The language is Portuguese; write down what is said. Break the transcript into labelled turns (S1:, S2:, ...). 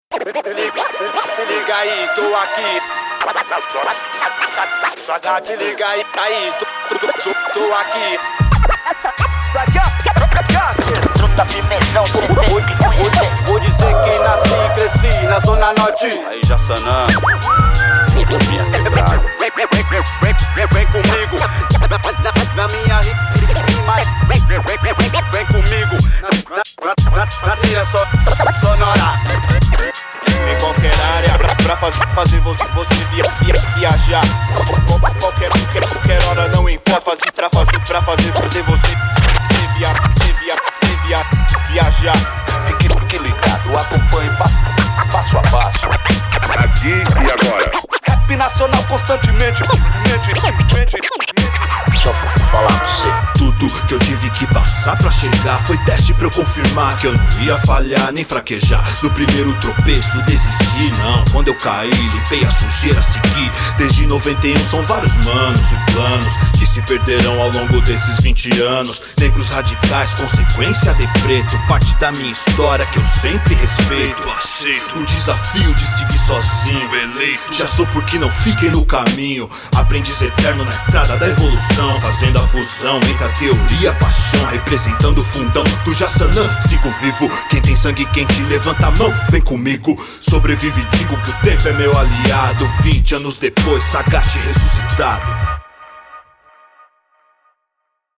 S1: Se liga aí, tô aqui. Só gata, liga aí, tô aqui.
S2: Truta firmezão, cê tem que conhecer.
S1: Vou dizer que nasci e cresci na Zona Norte.
S3: Aí Jaçanã,
S1: Vem comigo na minha rima. Vem comigo na trilha sonora.
S3: em qualquer área pra fazer você viajar. Qualquer hora não importa, pra fazer você viajar.
S2: Fique ligado, acompanhe passo a passo.
S4: Aqui e agora.
S3: Rap nacional constantemente.
S2: Só vou falar pra você.
S5: Tudo que eu tive que passar pra chegar foi teste pra eu confirmar que eu não ia falhar nem fraquejar. No primeiro tropeço desisti, não. Quando eu caí, limpei a sujeira, segui. Desde 91 são vários manos e planos que se perderão ao longo desses 20 anos. Negros radicais, consequência de preto. Parte da minha história que eu sempre respeito. Aceito o desafio de seguir sozinho. Já sou porque não fiquei no caminho. Aprendiz eterno na estrada da evolução, fazendo a fusão entre a teoria e a paixão, representando o fundão do Jaçanã. Sigo vivo, quem tem sangue quente levanta a mão, vem comigo. Sobrevive, digo que o tempo é meu aliado. 20 anos depois, Sagat ressuscitado.